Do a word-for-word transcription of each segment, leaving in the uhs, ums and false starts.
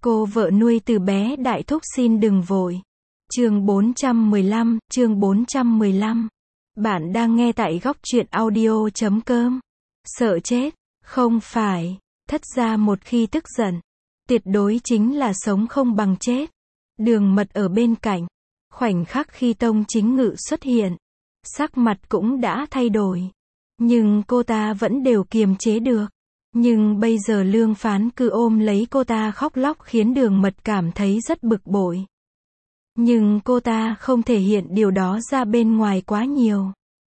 Cô vợ nuôi từ bé đại thúc xin đừng vội. Chương bốn trăm mười lăm, chương bốn trăm mười lăm. Bạn đang nghe tại góc truyện audio chấm com. Sợ chết? Không phải. Thất ra một khi tức giận, tuyệt đối chính là sống không bằng chết. Đường Mật ở bên cạnh. Khoảnh khắc khi Tông Chính Ngự xuất hiện, sắc mặt cũng đã thay đổi. Nhưng cô ta vẫn đều kiềm chế được. Nhưng bây giờ Lương Phán cứ ôm lấy cô ta khóc lóc khiến Đường Mật cảm thấy rất bực bội. Nhưng cô ta không thể hiện điều đó ra bên ngoài quá nhiều.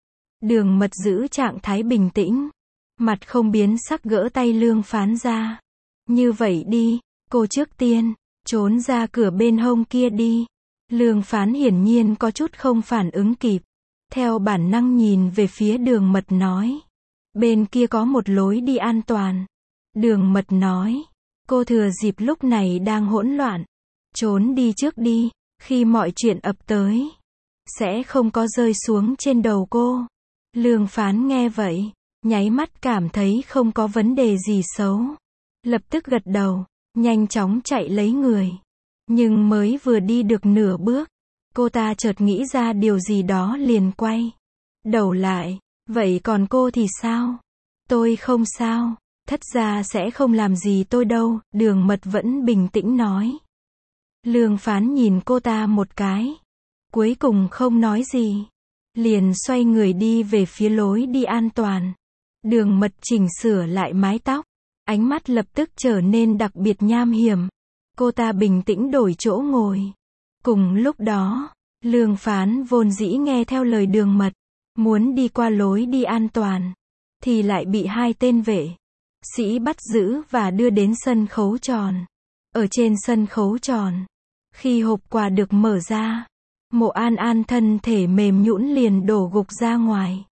Đường Mật giữ trạng thái bình tĩnh, mặt không biến sắc gỡ tay Lương Phán ra. Như vậy đi, cô trước tiên trốn ra cửa bên hông kia đi. Lương Phán hiển nhiên có chút không phản ứng kịp, theo bản năng nhìn về phía Đường Mật nói, bên kia có một lối đi an toàn. Đường Mật nói, cô thừa dịp lúc này đang hỗn loạn, trốn đi trước đi, khi mọi chuyện ập tới, sẽ không có rơi xuống trên đầu cô. Lương Phán nghe vậy, nháy mắt cảm thấy không có vấn đề gì xấu. Lập tức gật đầu, nhanh chóng chạy lấy người. Nhưng mới vừa đi được nửa bước, cô ta chợt nghĩ ra điều gì đó liền quay đầu lại. Vậy còn cô thì sao? Tôi không sao, thất gia sẽ không làm gì tôi đâu, Đường Mật vẫn bình tĩnh nói. Lương Phán nhìn cô ta một cái, cuối cùng không nói gì, liền xoay người đi về phía lối đi an toàn. Đường Mật chỉnh sửa lại mái tóc, ánh mắt lập tức trở nên đặc biệt nham hiểm. Cô ta bình tĩnh đổi chỗ ngồi. Cùng lúc đó, Lương Phán vốn dĩ nghe theo lời Đường Mật, muốn đi qua lối đi an toàn, thì lại bị hai tên vệ sĩ bắt giữ và đưa đến sân khấu tròn. Ở trên sân khấu tròn, khi hộp quà được mở ra, Mộ An An thân thể mềm nhũn liền đổ gục ra ngoài.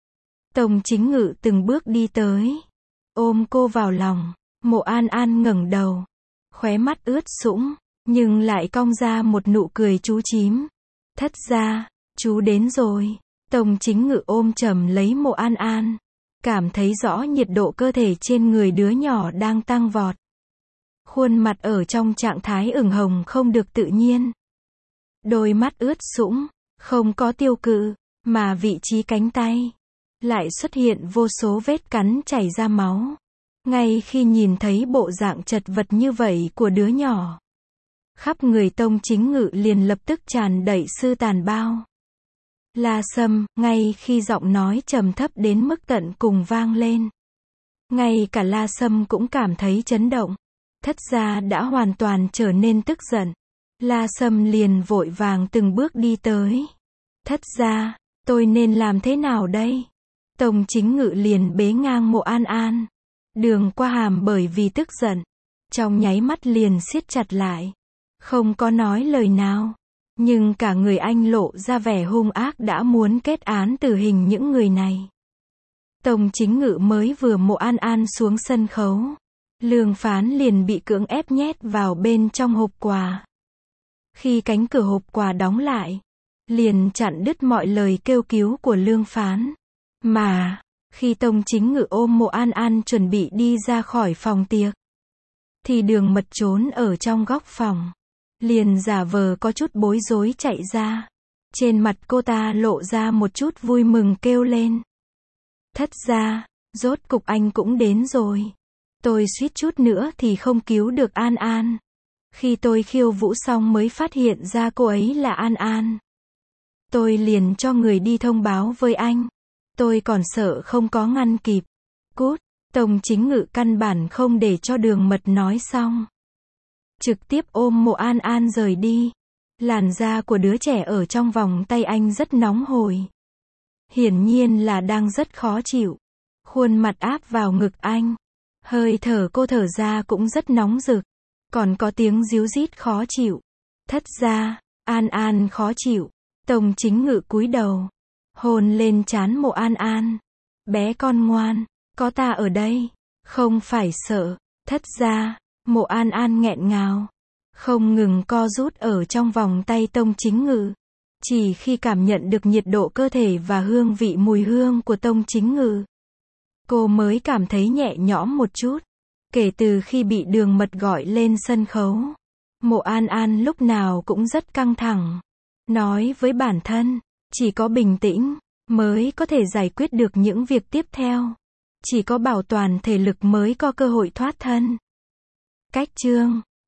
Tông Chính Ngự từng bước đi tới, ôm cô vào lòng. Mộ An An ngẩng đầu, khóe mắt ướt sũng, nhưng lại cong ra một nụ cười chú chím. Thất gia, chú đến rồi. Tông Chính Ngự ôm chầm lấy Mộ An An, cảm thấy rõ nhiệt độ cơ thể trên người đứa nhỏ đang tăng vọt. Khuôn mặt ở trong trạng thái ửng hồng không được tự nhiên. Đôi mắt ướt sũng, không có tiêu cự, mà vị trí cánh tay lại xuất hiện vô số vết cắn chảy ra máu. Ngay khi nhìn thấy bộ dạng chật vật như vậy của đứa nhỏ, khắp người Tông Chính Ngự liền lập tức tràn đầy sự tàn bao. La Sâm, ngay khi giọng nói trầm thấp đến mức tận cùng vang lên, ngay cả La Sâm cũng cảm thấy chấn động. Thất gia đã hoàn toàn trở nên tức giận. La Sâm liền vội vàng từng bước đi tới. Thất gia, tôi nên làm thế nào đây? Tông Chính Ngự liền bế ngang Mộ An An. Đường qua hàm bởi vì tức giận, trong nháy mắt liền siết chặt lại, không có nói lời nào. Nhưng cả người anh lộ ra vẻ hung ác đã muốn kết án tử hình những người này. Tông Chính Ngự mới vừa Mộ An An xuống sân khấu, Lương Phán liền bị cưỡng ép nhét vào bên trong hộp quà. Khi cánh cửa hộp quà đóng lại, liền chặn đứt mọi lời kêu cứu của Lương Phán. Mà, khi Tông Chính Ngự ôm Mộ An An chuẩn bị đi ra khỏi phòng tiệc, thì Đường Mật trốn ở trong góc phòng, liền giả vờ có chút bối rối chạy ra. Trên mặt cô ta lộ ra một chút vui mừng kêu lên. Thất gia, rốt cục anh cũng đến rồi. Tôi suýt chút nữa thì không cứu được An An. Khi tôi khiêu vũ xong mới phát hiện ra cô ấy là An An. Tôi liền cho người đi thông báo với anh. Tôi còn sợ không có ngăn kịp. Cút, Tông Chính Ngự căn bản không để cho Đường Mật nói xong, trực tiếp ôm Mộ An An rời đi. Làn da của đứa trẻ ở trong vòng tay anh rất nóng hổi, hiển nhiên là đang rất khó chịu. Khuôn mặt áp vào ngực anh, hơi thở cô thở ra cũng rất nóng rực, còn có tiếng ríu rít khó chịu. Thất gia, An An khó chịu. Tông Chính Ngự cúi đầu, hôn lên trán Mộ An An. Bé con ngoan, có ta ở đây, không phải sợ. Thất gia, Mộ An An nghẹn ngào, không ngừng co rút ở trong vòng tay Tông Chính Ngự. Chỉ khi cảm nhận được nhiệt độ cơ thể và hương vị mùi hương của Tông Chính Ngự, cô mới cảm thấy nhẹ nhõm một chút. Kể từ khi bị Đường Mật gọi lên sân khấu, Mộ An An lúc nào cũng rất căng thẳng. Nói với bản thân, chỉ có bình tĩnh mới có thể giải quyết được những việc tiếp theo. Chỉ có bảo toàn thể lực mới có cơ hội thoát thân. Cách chương